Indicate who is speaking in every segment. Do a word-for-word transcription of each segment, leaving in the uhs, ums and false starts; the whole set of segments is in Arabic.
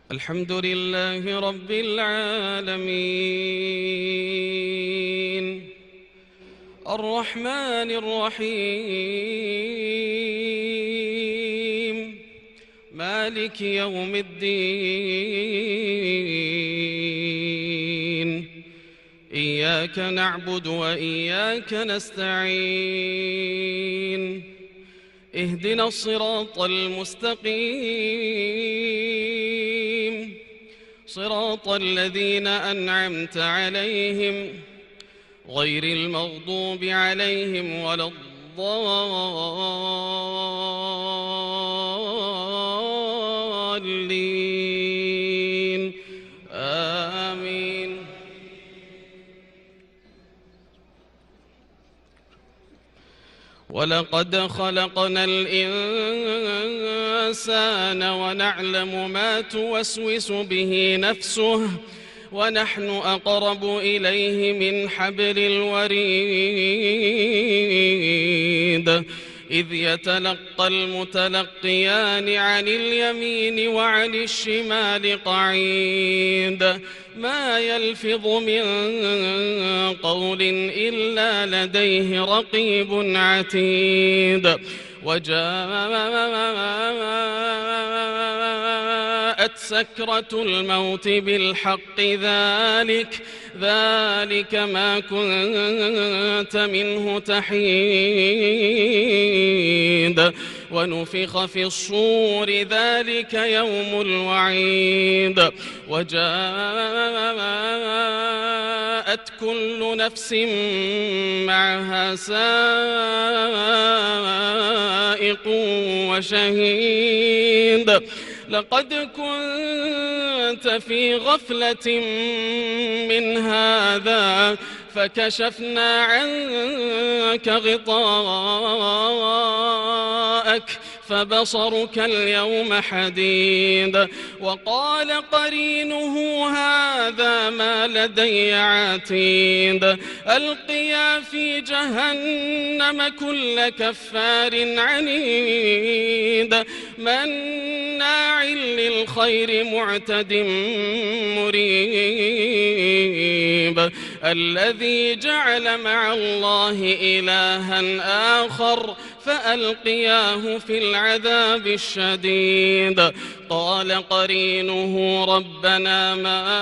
Speaker 1: الحمد لله رب العالمين الرحمن الرحيم مالك يوم الدين إياك نعبد وإياك نستعين اهدنا الصراط المستقيم صراط الذين أنعمت عليهم غير المغضوب عليهم ولا الضالين آمين. ولقد خلقنا الإنسان ونعلم ما توسوس به نفسه ونحن أقرب إليه من حبل الوريد إذ يتلقى المتلقيان عن اليمين وعن الشمال قعيد ما يلفظ من قول إلا لديه رقيب عتيد وجاءت سكرة الموت بالحق ذلك ذلك ما كنت منه تحيد ونفخ في الصور ذلك يوم الوعيد وجاءت كل نفس معها سائق وشهيد لقد كنت في غفلة من هذا فكشفنا عنك غطاءك فبصرك اليوم حديد وقال قرينه هذا ما لدي عتيد ألقيا في جهنم كل كفار عنيد مناع للخير معتد مريب الذي جعل مع الله إلها آخر فألقياه في العذاب الشديد قال قرينه ربنا ما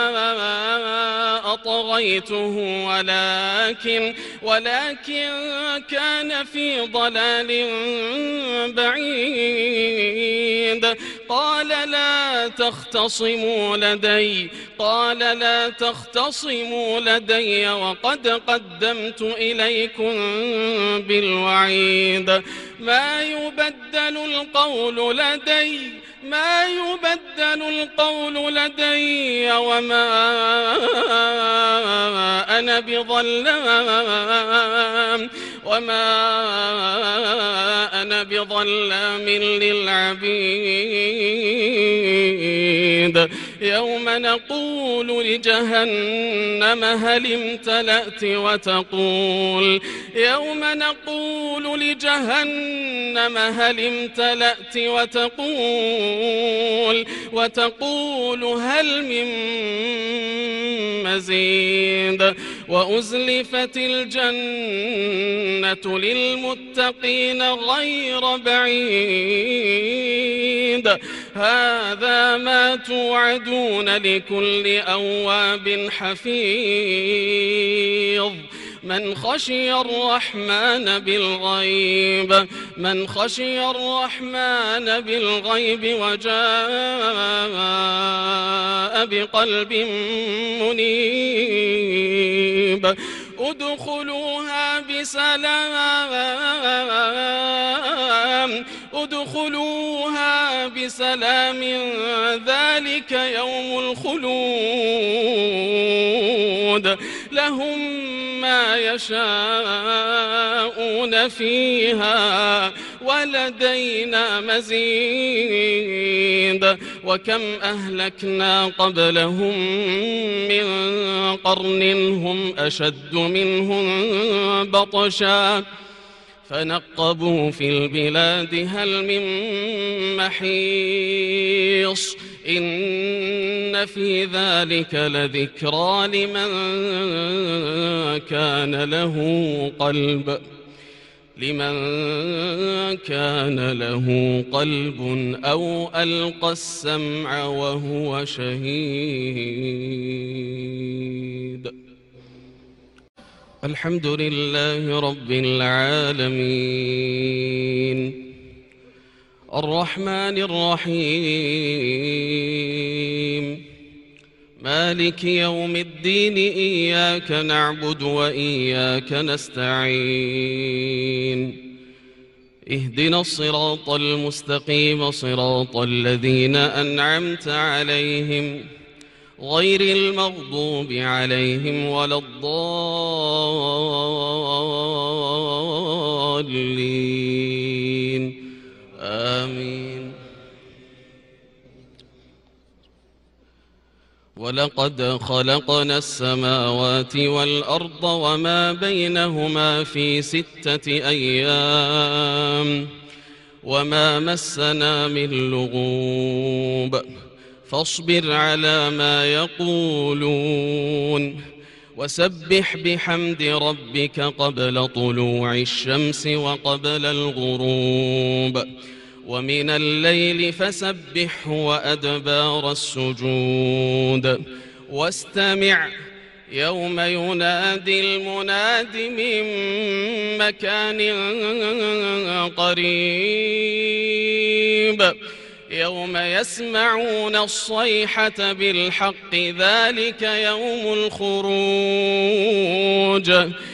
Speaker 1: أطغيته ولكن ولكن كان في ضلال بعيد قال لا تختصموا لدي قال لا تختصموا لدي وقد قدمت إليكم بالوعيد ما يبدل القول لدي ما يبدل القول لدي وما أنا بظلام وما أنا بظلام للعبيد يوم نقول لجهنم هل امتلأت وتقول يوم نقول لجهنم هل امتلأت وتقول وتقول هل من مزيد وأزلفت الجنة للمتقين غير بعيد هذا ما توعدون لكل أواب حفيظ من خشي الرحمن بالغيب من خشي الرحمن بالغيب وجاء بقلب منيب ادخلوها بسلام ادخلوها بسلام ذلك يوم الخلود لهم ما يشاءون فيها ولدينا مزيد وكم أهلكنا قبلهم من قرن هم أشد منهم بطشا فنقبوا في البلاد هل من محيص إن في ذلك لذكرى لمن كان له قلب لمن كان له قلب أو ألقى السمع وهو شهيد. الحمد لله رب العالمين الرحمن الرحيم مالك يوم الدين إياك نعبد وإياك نستعين اهدنا الصراط المستقيم صراط الذين أنعمت عليهم غير المغضوب عليهم ولا الضالين آمين. ولقد خلقنا السماوات والأرض وما بينهما في ستة أيام وما مسنا من لغوب فاصبر على ما يقولون وسبح بحمد ربك قبل طلوع الشمس وقبل الغروب ومن الليل فسبحه وأدبار السجود واستمع يوم ينادي المناد من مكان قريب يوم يسمعون الصيحة بالحق ذلك يوم الخروج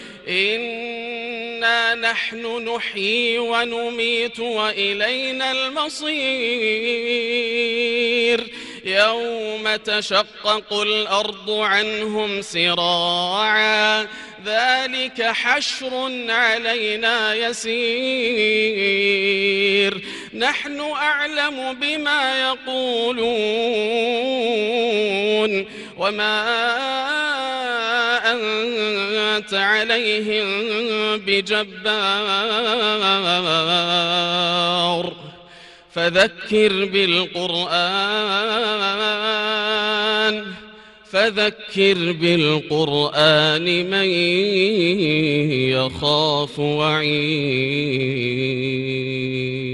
Speaker 1: إنا نحن نحيي ونميت وإلينا المصير يوم تشقق الأرض عنهم سراعا ذلك حشر علينا يسير نحن أعلم بما يقولون وما أنت عليهم بجبار فذكر بالقرآن فذكر بالقرآن من يخاف وعيد.